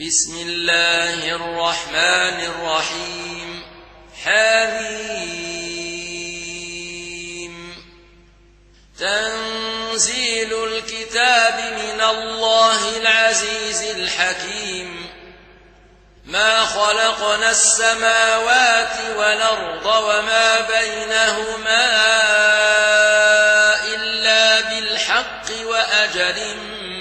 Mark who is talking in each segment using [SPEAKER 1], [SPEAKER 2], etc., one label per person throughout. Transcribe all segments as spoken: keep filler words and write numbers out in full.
[SPEAKER 1] بسم الله الرحمن الرحيم. حميم. تنزيل الكتاب من الله العزيز الحكيم. ما خلقنا السماوات والأرض وما بينهما إلا بالحق وأجل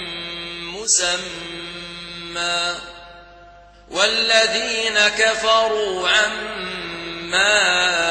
[SPEAKER 1] مسمى، والذين كفروا عما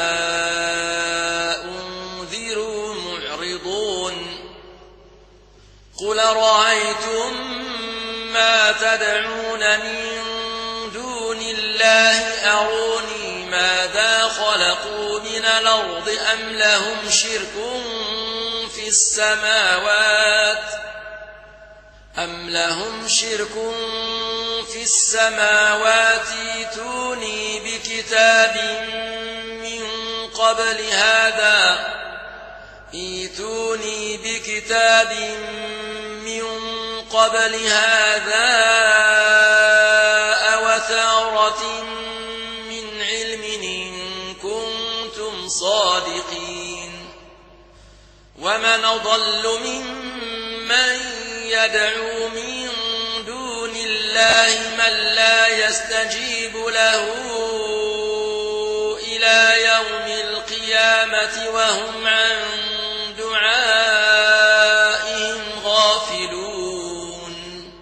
[SPEAKER 1] أنذروا معرضون. قل رأيتم ما تدعون من دون الله أروني ماذا خلقوا من الأرض أم لهم شرك في السماوات أم لهم شرك في السماوات ائتوني بكتاب من قبل هذا ائتوني بكتاب من قبل هذا أو ثارة من علم إن كنتم صادقين. ومن أضل ممن يدعو من دون الله من لا يستجيب له إلى يوم القيامة وهم عن دعائهم غافلون.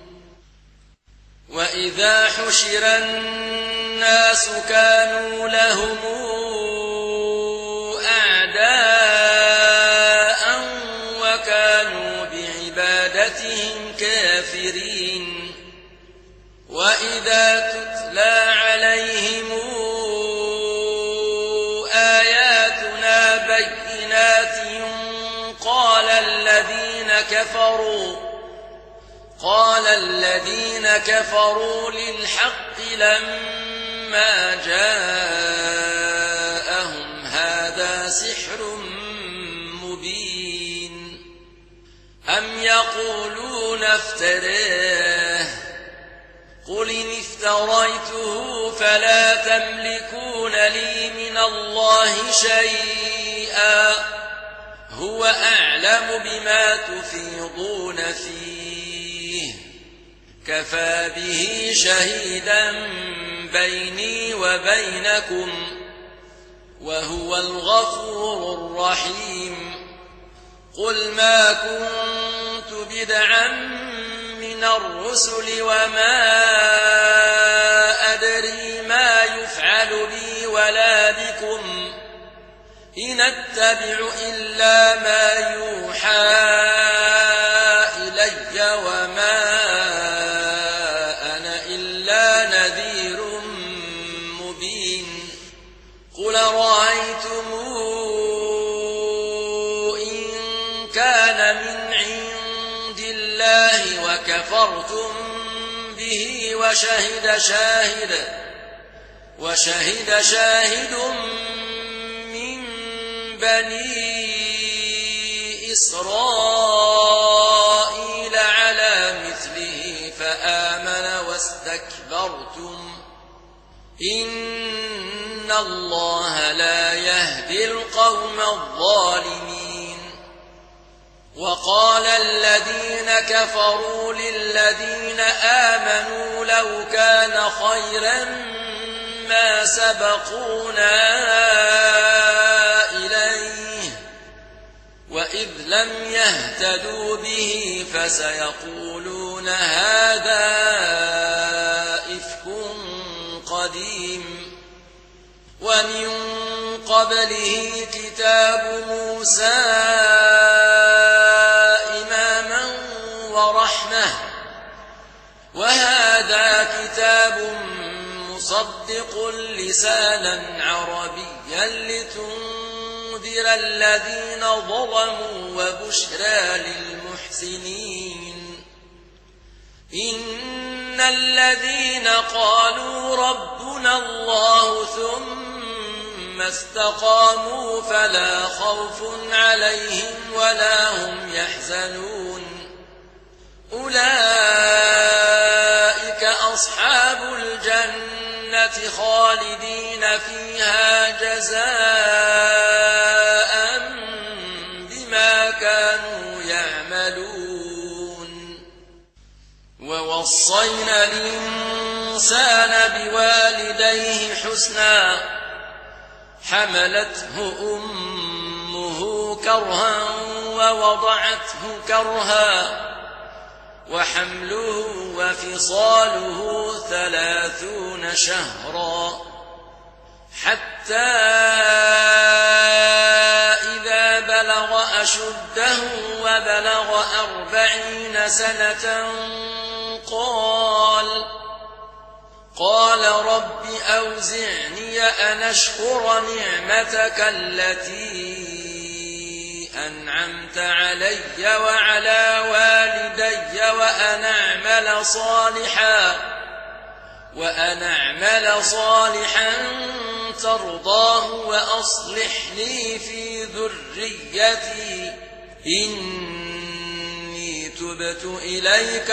[SPEAKER 1] وإذا حشر الناس كانوا لهم أعداء وكانوا بعبادتهم كافرين. وإذا تتلى عليهم آياتنا بينات قال الذين كفروا قال الذين كفروا للحق لما جاءهم هذا سحر مبين. أم يقولون افتراه قل إن افتريته فلا تملكون لي من الله شيئا هو أعلم بما تفيضون فيه كفى به شهيدا بيني وبينكم وهو الغفور الرحيم. قل ما كنت بدعا من الرسل وما أدري ما يفعل بي ولا بكم إن أتبع إلا ما يوحى إلي وما أنا إلا نذير مبين. قل رأيتم إن كان من عند الله وكفرتم به وشهد شاهد وشهد شاهد بني إسرائيل على مثله فآمن واستكبرتم إن الله لا يهدي القوم الظالمين. وقال الذين كفروا للذين آمنوا لو كان خيرا ما سبقونا وإذ لم يهتدوا به فسيقولون هذا إفك قديم. ومن قبله كتاب موسى إماما ورحمة وهذا كتاب مصدق لسانا عربيا لتنذر الذين ظلموا وبشرى للمحسنين. إن الذين قالوا ربنا الله ثم استقاموا فلا خوف عليهم ولا هم يحزنون. أولئك أصحاب الجنة خالدين فيها جزاء بما كانوا يعملون ووصينا الإنسان بوالديه حسنا حملته أمه كرها ووضعته كرها وحمله وفصاله ثلاثون شهرا حتى إذا بلغ أشده وبلغ أربعين سنة قال قال رب أوزعني أن أشكر نعمتك التي أنعمت علي وعلى والدي وأن أعمل صالحا وأن أعمل صالحا ترضاه وأصلح لي في ذريتي إني تبت إليك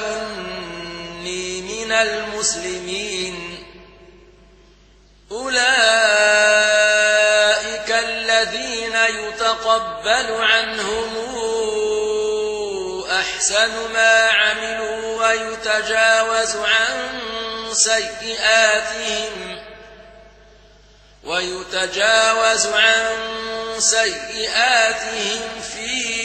[SPEAKER 1] وإني من المسلمين أولئك الذين يتقبل عنهم أحسن ما عملوا ويتجاوز عن سيئاتهم ويتجاوز عن سيئاتهم في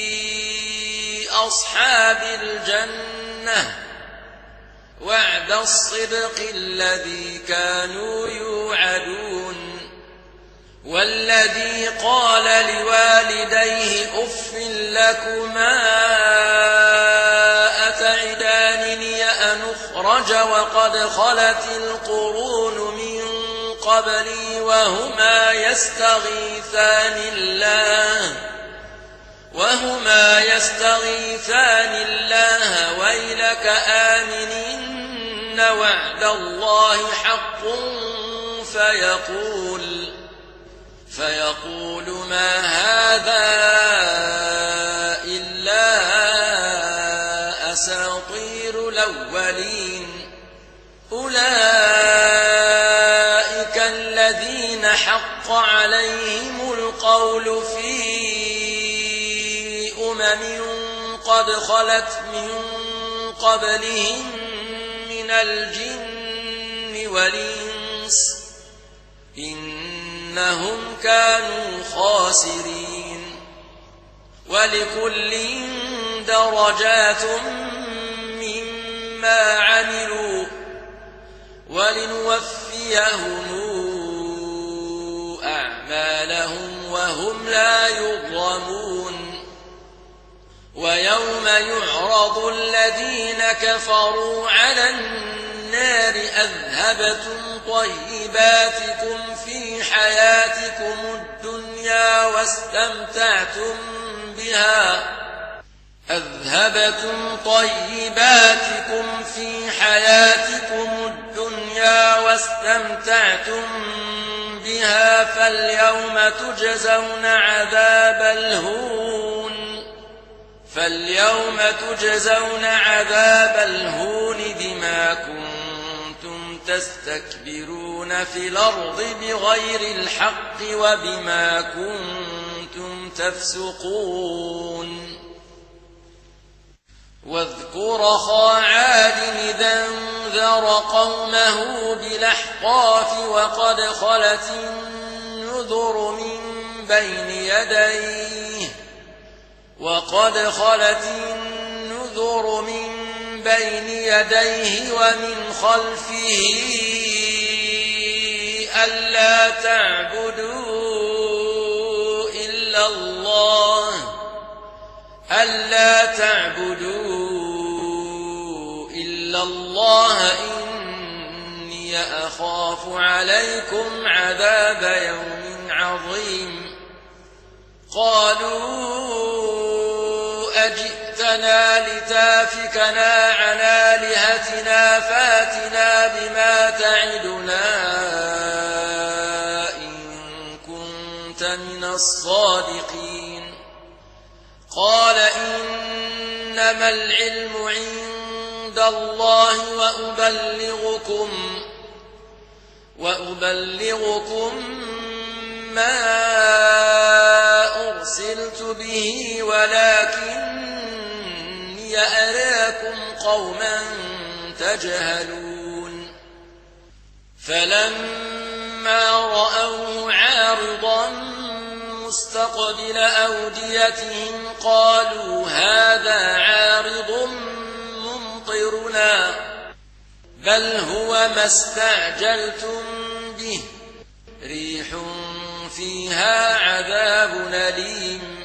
[SPEAKER 1] أصحاب الجنة وعد الصدق الذي كانوا يوعدون والذي قال لوالديه أف لكما أتعدانني أن أخرج وقد خلت القرون من قبلي وهما يستغيثان الله وهما يستغيثان الله ويلك آمن إن وعد الله حق فيقول فيقول ما هذا إلا أساطير الأولين أولئك الذين حق عليهم القول في أمم قد خلت من قبلهم من الجن والإنس إنهم كانوا خاسرين ولكل درجات مما عملوا ولنوفيهم أعمالهم وهم لا يظلمون ويوم يعرض الذين كفروا على النار أذهبتم طيباتكم في حياتكم الدنيا واستمتعتم بها أذهبتم طيباتكم في حياتكم الدنيا واستمتعتم بها فاليوم تجزون عذاب الهون فاليوم تجزون عذاب الهون بما كنتم تستكبرون في الأرض بغير الحق وبما كنتم تفسقون واذكر أخا عاد إذا انذر قومه بالأحقاف وقد خلت النذر من بين يديه وقد خلت النذر من بين يديه ومن خلفه ألا تعبدوا إلا الله ألا تعبدوا إلا الله إني أخاف عليكم عذاب يوم عظيم قالوا أجئتنا لتافكنا عن آلهتنا فاتنا بما تعدنا إن كنت من الصادقين قال إنما العلم عند الله وأبلغكم وأبلغكم ما أرسلت به ولكني أراكم قوما تجهلون فلما رأوه عارضا مستقبل أوديتهم قالوا هذا عارض ممطرنا بل هو ما استعجلتم به ريح فيها عذاب أليم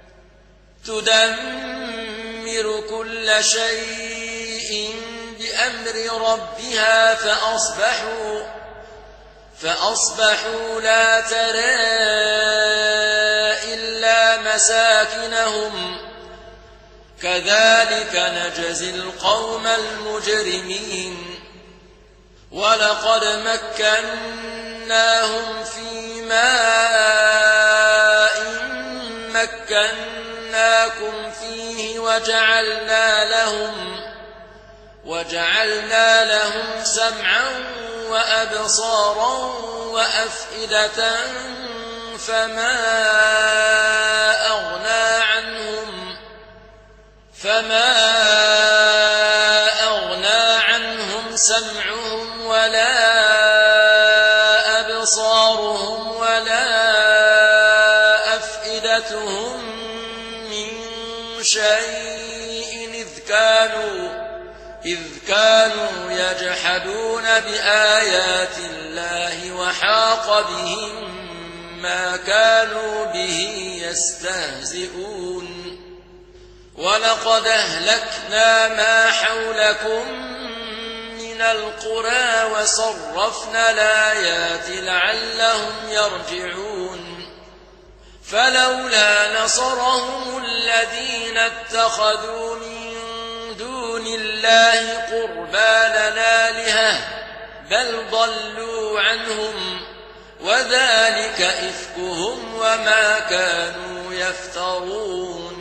[SPEAKER 1] تدمر كل شيء بأمر ربها فأصبحوا فأصبحوا لا ترى إلا مساكنهم كذلك نجزي القوم المجرمين ولقد مكناهم في ماء مكناكم فيه وجعلنا لهم وجعلنا لهم سمعا وأبصارا وأفئدة فما أغنى عنهم فما أغنى عنهم سمعهم ولا أبصارهم ولا أفئدتهم من شيء إذ كانوا إذ كانوا يجحدون بآيات الله وحاق بهم ما كانوا به يستهزئون ولقد أهلكنا ما حولكم من القرى وصرفنا الآيات لعلهم يرجعون فلولا نصرهم الذين اتخذوا من دون الله قربانا آلهة بل ضلوا عنهم وذلك إفكهم وما كانوا يفترون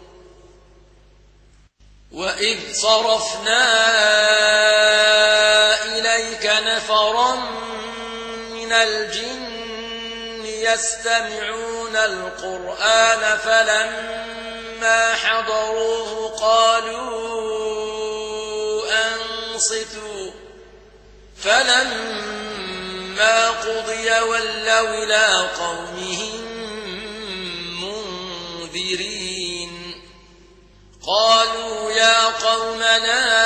[SPEAKER 1] وإذ صرفنا إليك نفرا من الجن يستمعون القرآن فلما حضروه قالوا أنصتوا فلما قضي ولوا إلى قومهم منذرين قالوا يا قومنا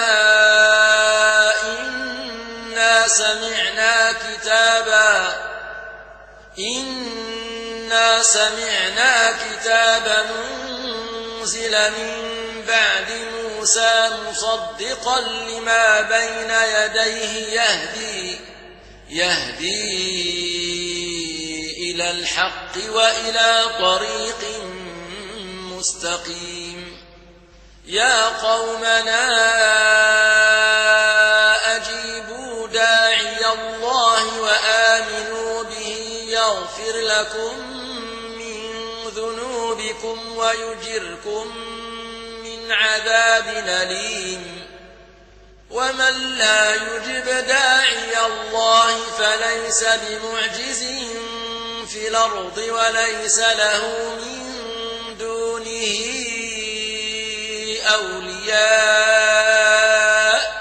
[SPEAKER 1] إنا سمعنا كتابا إنا سمعنا كتابا أنزل من بعد موسى مصدقا لما بين يديه يهدي يهدي إلى الحق وإلى طريق مستقيم يا قومنا أجيبوا داعي الله وآمنوا به يغفر لكم من ذنوبكم ويجركم من عذاب أليم ومن لا يجب داعي الله فليس بمعجز في الأرض وليس له من دونه أولياء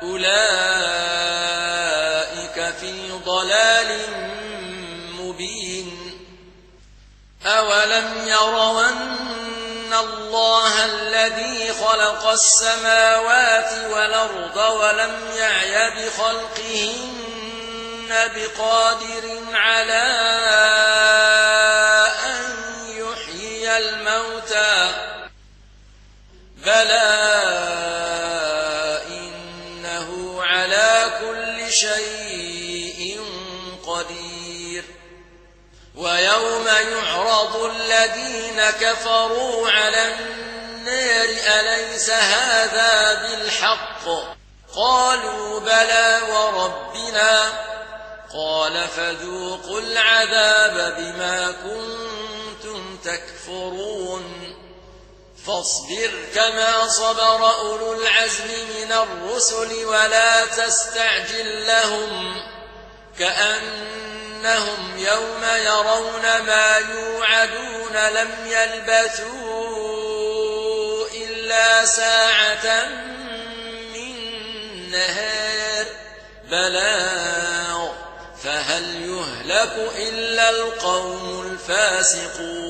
[SPEAKER 1] أولئك في ضلال مبين أولم يروا أن الله الذي خلق السماوات والأرض ولم يعي بخلقهن بقادر على أن يحيي الموتى بلى إنه على كل شيء قدير ويوم يعرض الذين كفروا على النار أليس هذا بالحق قالوا بلى وربنا قال فذوقوا العذاب بما كنتم تكفرون فاصبر كما صبر أولو العزم من الرسل ولا تستعجل لهم كأنهم يوم يرون ما يوعدون لم يلبثوا إلا ساعة من نهار بلاغ فهل يهلك إلا القوم الفاسقون